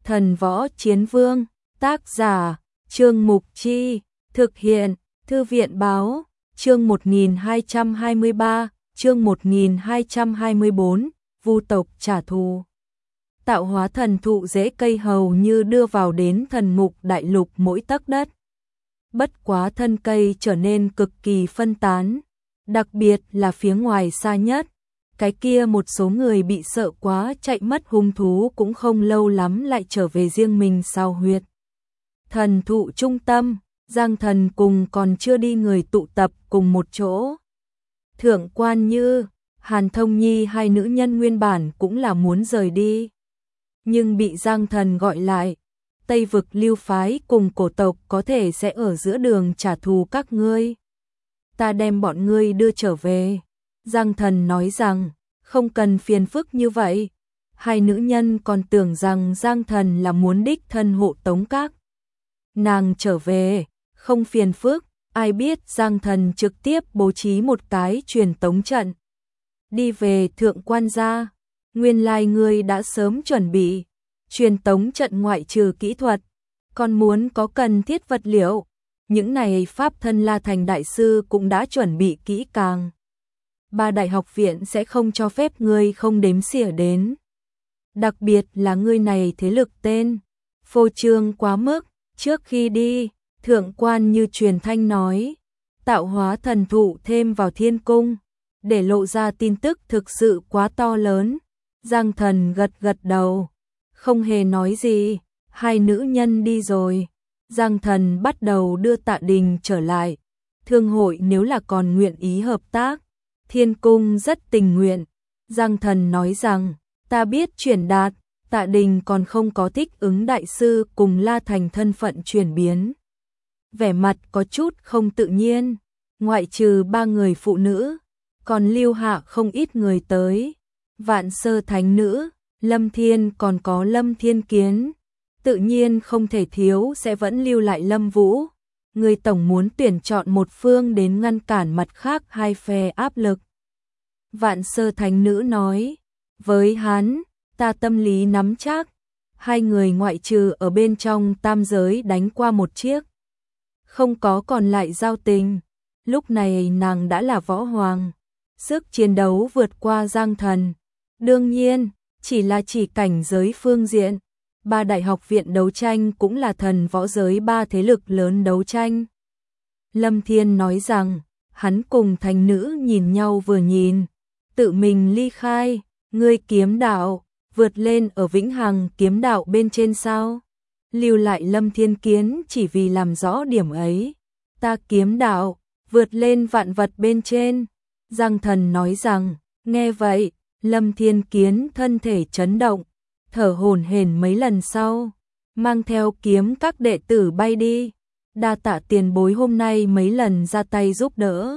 Thần Võ Chiến Vương, tác giả, Trương Mục Chi, thực hiện, Thư viện Báo, chương 1223, chương 1224, vu tộc trả thù. Tạo hóa thần thụ rễ cây hầu như đưa vào đến thần ngục đại lục mỗi tấc đất. Bất quá thân cây trở nên cực kỳ phân tán, đặc biệt là phía ngoài xa nhất. Cái kia một số người bị sợ quá chạy mất hung thú cũng không lâu lắm lại trở về riêng mình sao huyệt. Thần thụ trung tâm, Giang Thần cùng còn chưa đi người tụ tập cùng một chỗ. Thượng Quan Như, Hàn Thông Nhi hai nữ nhân nguyên bản cũng là muốn rời đi, nhưng bị Giang Thần gọi lại. Tây vực lưu phái cùng cổ tộc có thể sẽ ở giữa đường trả thù các ngươi. Ta đem bọn ngươi đưa trở về. Giang Thần nói rằng, không cần phiền phức như vậy. Hai nữ nhân còn tưởng rằng Giang Thần là muốn đích thân hộ tống các nàng trở về, không phiền phức. Ai biết Giang Thần trực tiếp bố trí một cái truyền tống trận. Đi về Thượng Quan gia, nguyên lai ngươi đã sớm chuẩn bị. Truyền tống trận ngoại trừ kỹ thuật, còn muốn có cần thiết vật liệu. Những này pháp thân La Thành đại sư cũng đã chuẩn bị kỹ càng. Ba đại học viện sẽ không cho phép ngươi không đếm xỉa đến. Đặc biệt là ngươi này thế lực tên, phô trương quá mức. Trước khi đi, Thượng Quan Như truyền thanh nói, tạo hóa thần thụ thêm vào thiên cung, để lộ ra tin tức thực sự quá to lớn. Giang Thần gật gật đầu, không hề nói gì. Hai nữ nhân đi rồi, Giang Thần bắt đầu đưa Tạ Đình trở lại. Thương hội nếu là còn nguyện ý hợp tác, thiên cung rất tình nguyện. Giang Thần nói rằng, ta biết chuyển đạt. Tạ Đình còn không có thích ứng đại sư cùng La Thành thân phận chuyển biến. Vẻ mặt có chút không tự nhiên, ngoại trừ ba người phụ nữ, còn lưu hạ không ít người tới. Vạn Sơ Thánh Nữ, Lâm Thiên còn có Lâm Thiên Kiến. Tự nhiên không thể thiếu sẽ vẫn lưu lại Lâm Vũ. Người tổng muốn tuyển chọn một phương đến ngăn cản mặt khác hai phe áp lực. Vạn Sơ Thánh Nữ nói, với hắn, ta tâm lý nắm chắc. Hai người ngoại trừ ở bên trong tam giới đánh qua một chiếc, không có còn lại giao tình. Lúc này nàng đã là võ hoàng, sức chiến đấu vượt qua Giang Thần. Đương nhiên, chỉ cảnh giới phương diện, ba đại học viện đấu tranh cũng là thần võ giới ba thế lực lớn đấu tranh. Lâm Thiên nói rằng, hắn cùng Thánh Nữ nhìn nhau vừa nhìn, tự mình ly khai. Ngươi kiếm đạo vượt lên ở vĩnh hằng kiếm đạo bên trên sao? Lưu lại Lâm Thiên Kiến chỉ vì làm rõ điểm ấy. Ta kiếm đạo vượt lên vạn vật bên trên. Giang Thần nói rằng, nghe vậy, Lâm Thiên Kiến thân thể chấn động, thở hổn hển mấy lần sau, mang theo kiếm các đệ tử bay đi. Đa tạ tiền bối hôm nay mấy lần ra tay giúp đỡ.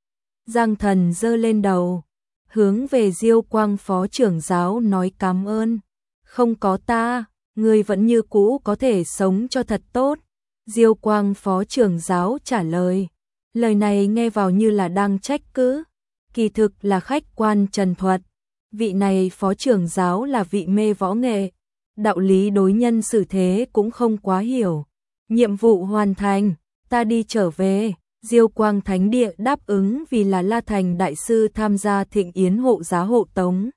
Giang Thần giơ lên đầu, hướng về Diêu Quang phó trưởng giáo nói cảm ơn. Không có ta, ngươi vẫn như cũ có thể sống cho thật tốt. Diêu Quang phó trưởng giáo trả lời. Lời này nghe vào như là đang trách cứ, kỳ thực là khách quan trần thuật. Vị này phó trưởng giáo là vị mê võ nghệ, đạo lý đối nhân xử thế cũng không quá hiểu. Nhiệm vụ hoàn thành, ta đi trở về. Diêu Quang Thánh Địa đáp ứng vì là La Thành đại sư tham gia thịnh yến hộ giá hộ tống.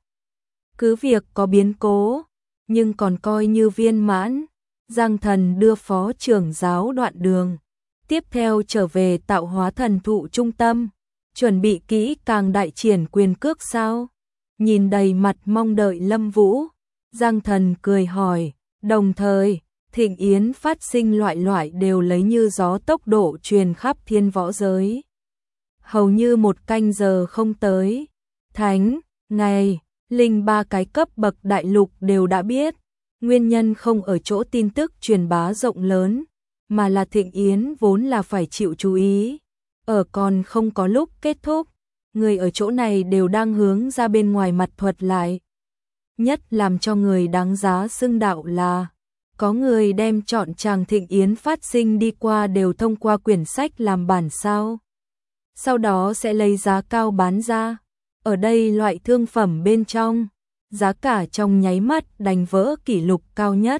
Cứ việc có biến cố, nhưng còn coi như viên mãn. Giang Thần đưa phó trưởng giáo đoạn đường, tiếp theo trở về tạo hóa thần thụ trung tâm, chuẩn bị kỹ càng đại triển quyền cước sao? Nhìn đầy mặt mong đợi Lâm Vũ, Giang Thần cười hỏi, đồng thời thịnh yến phát sinh loại đều lấy như gió tốc độ truyền khắp thiên võ giới. Hầu như một canh giờ không tới, thánh, ngày, linh ba cái cấp bậc đại lục đều đã biết. Nguyên nhân không ở chỗ tin tức truyền bá rộng lớn, mà là thịnh yến vốn là phải chịu chú ý. Ở còn không có lúc kết thúc, người ở chỗ này đều đang hướng ra bên ngoài mặt thuật lại. Nhất làm cho người đáng giá xưng đạo là, có người đem chọn chàng thịnh yến phát sinh đi qua đều thông qua quyển sách làm bản sao. Sau đó sẽ lấy giá cao bán ra. Ở đây loại thương phẩm bên trong, giá cả trong nháy mắt đánh vỡ kỷ lục cao nhất.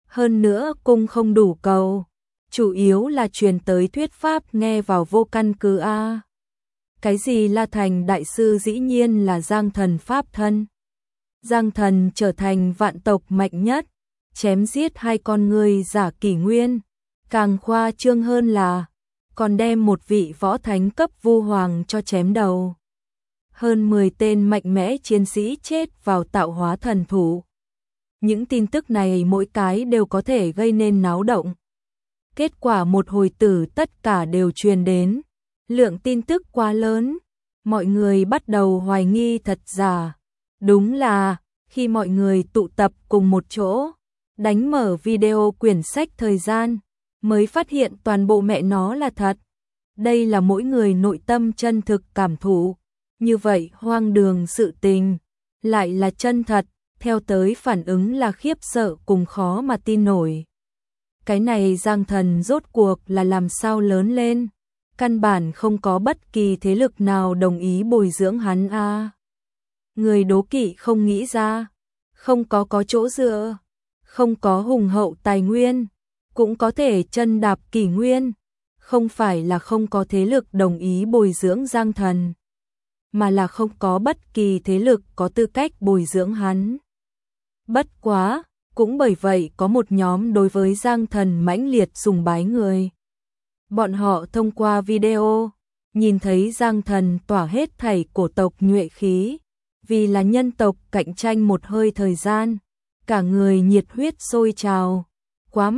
Hơn nữa cung không đủ cầu, chủ yếu là truyền tới thuyết pháp nghe vào vô căn cứ a. Cái gì La Thành đại sư dĩ nhiên là Giang Thần pháp thân. Giang Thần trở thành vạn tộc mạnh nhất, chém giết hai con người giả kỷ nguyên, càng khoa trương hơn là còn đem một vị võ thánh cấp vu hoàng cho chém đầu. Hơn 10 tên mạnh mẽ chiến sĩ chết vào tạo hóa thần thủ. Những tin tức này mỗi cái đều có thể gây nên náo động. Kết quả một hồi tử tất cả đều truyền đến. Lượng tin tức quá lớn, mọi người bắt đầu hoài nghi thật giả. Đúng là, khi mọi người tụ tập cùng một chỗ, đánh mở video quyển sách thời gian, mới phát hiện toàn bộ mẹ nó là thật. Đây là mỗi người nội tâm chân thực cảm thụ. Như vậy hoang đường sự tình, lại là chân thật, theo tới phản ứng là khiếp sợ cùng khó mà tin nổi. Cái này Giang Thần rốt cuộc là làm sao lớn lên, căn bản không có bất kỳ thế lực nào đồng ý bồi dưỡng hắn a. Người đố kỵ không nghĩ ra, không có chỗ dựa, không có hùng hậu tài nguyên, cũng có thể chân đạp kỷ nguyên, không phải là không có thế lực đồng ý bồi dưỡng Giang Thần, mà là không có bất kỳ thế lực có tư cách bồi dưỡng hắn. Bất quá, cũng bởi vậy có một nhóm đối với Giang Thần mãnh liệt sùng bái người. Bọn họ thông qua video, nhìn thấy Giang Thần tỏa hết thảy cổ tộc nhuệ khí, vì là nhân tộc cạnh tranh một hơi thời gian, cả người nhiệt huyết sôi trào, quá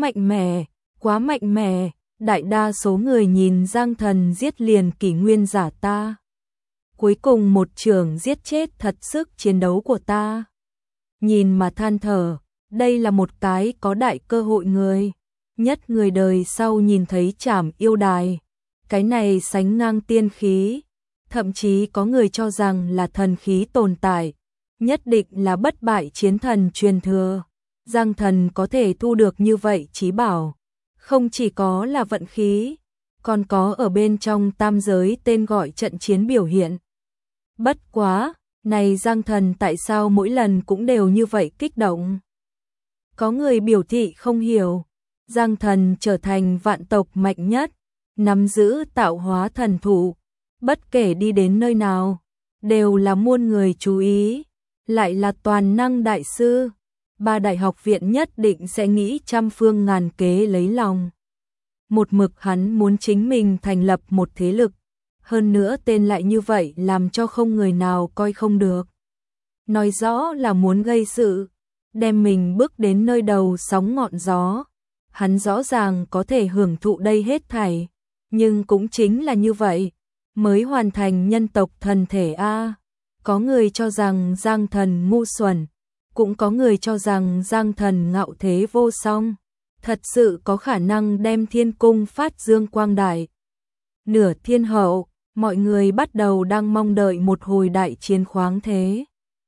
mạnh mẽ, đại đa số người nhìn Giang Thần giết liền kỷ nguyên giả ta. Cuối cùng một trường giết chết thật sức chiến đấu của ta. Nhìn mà than thở, đây là một cái có đại cơ hội người. Nhất người đời sau nhìn thấy Trảm Yêu Đài. Cái này sánh ngang tiên khí. Thậm chí có người cho rằng là thần khí tồn tại. Nhất định là bất bại chiến thần truyền thừa. Giang Thần có thể thu được như vậy chí bảo. Không chỉ có là vận khí, còn có ở bên trong tam giới tên gọi trận chiến biểu hiện. Bất quá, này Giang Thần tại sao mỗi lần cũng đều như vậy kích động? Có người biểu thị không hiểu. Giang Thần trở thành vạn tộc mạnh nhất, nắm giữ tạo hóa thần thủ, bất kể đi đến nơi nào, đều là muôn người chú ý, lại là toàn năng đại sư. Ba đại học viện nhất định sẽ nghĩ trăm phương ngàn kế lấy lòng. Một mực hắn muốn chính mình thành lập một thế lực, hơn nữa tên lại như vậy làm cho không người nào coi không được. Nói rõ là muốn gây sự, đem mình bước đến nơi đầu sóng ngọn gió. Hắn rõ ràng có thể hưởng thụ đây hết thảy, nhưng cũng chính là như vậy, mới hoàn thành nhân tộc thần thể a. Có người cho rằng Giang Thần ngu xuẩn, cũng có người cho rằng Giang Thần ngạo thế vô song, thật sự có khả năng đem thiên cung phát dương quang đại. Nửa thiên hậu, mọi người bắt đầu đang mong đợi một hồi đại chiến khoáng thế.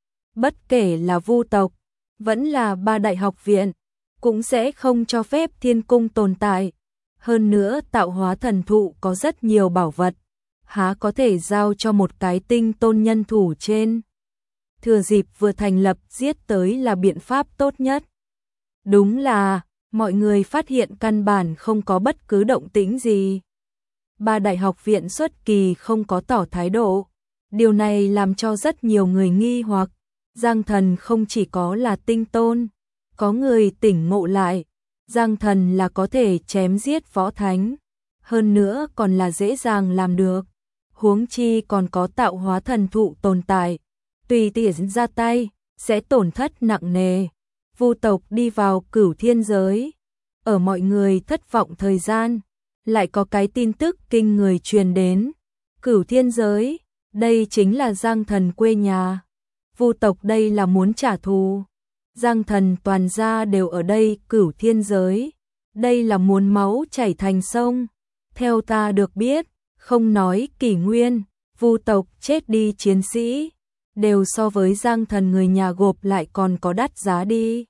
Bất kể là Vu tộc, vẫn là ba đại học viện, cũng sẽ không cho phép thiên cung tồn tại. Hơn nữa tạo hóa thần thụ có rất nhiều bảo vật, há có thể giao cho một cái tinh tôn nhân thủ trên. Thừa dịp vừa thành lập giết tới là biện pháp tốt nhất. Đúng là, mọi người phát hiện căn bản không có bất cứ động tĩnh gì. Ba đại học viện xuất kỳ không có tỏ thái độ. Điều này làm cho rất nhiều người nghi hoặc, Giang Thần không chỉ có là tinh tôn, có người tỉnh ngộ lại, Giang Thần là có thể chém giết võ thánh, hơn nữa còn là dễ dàng làm được. Huống chi còn có tạo hóa thần thụ tồn tại, tùy tiện ra tay, sẽ tổn thất nặng nề. Vu tộc đi vào Cửu Thiên giới, ở mọi người thất vọng thời gian, lại có cái tin tức kinh người truyền đến. Cửu Thiên giới, đây chính là Giang Thần quê nhà. Vu tộc đây là muốn trả thù. Giang Thần toàn gia đều ở đây Cửu Thiên giới, đây là muốn máu chảy thành sông. Theo ta được biết, không nói kỷ nguyên, Vu tộc chết đi chiến sĩ, đều so với Giang Thần người nhà gộp lại còn có đắt giá đi.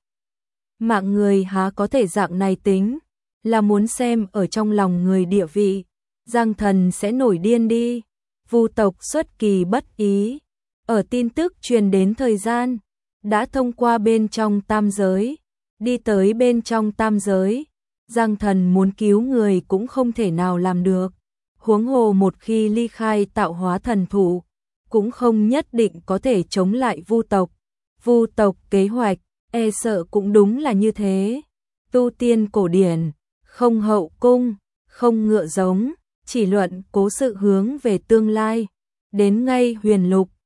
Mạng người há có thể dạng này tính, là muốn xem ở trong lòng người địa vị, Giang Thần sẽ nổi điên đi. Vu tộc xuất kỳ bất ý, ở tin tức truyền đến thời gian, đã thông qua bên trong tam giới, đi tới bên trong tam giới, Giang Thần muốn cứu người cũng không thể nào làm được. Huống hồ một khi ly khai tạo hóa thần thụ, cũng không nhất định có thể chống lại Vu tộc. Vu tộc kế hoạch, e sợ cũng đúng là như thế. Tu tiên cổ điển, không hậu cung, không ngựa giống, chỉ luận cố sự hướng về tương lai. Đến ngay huyền lục,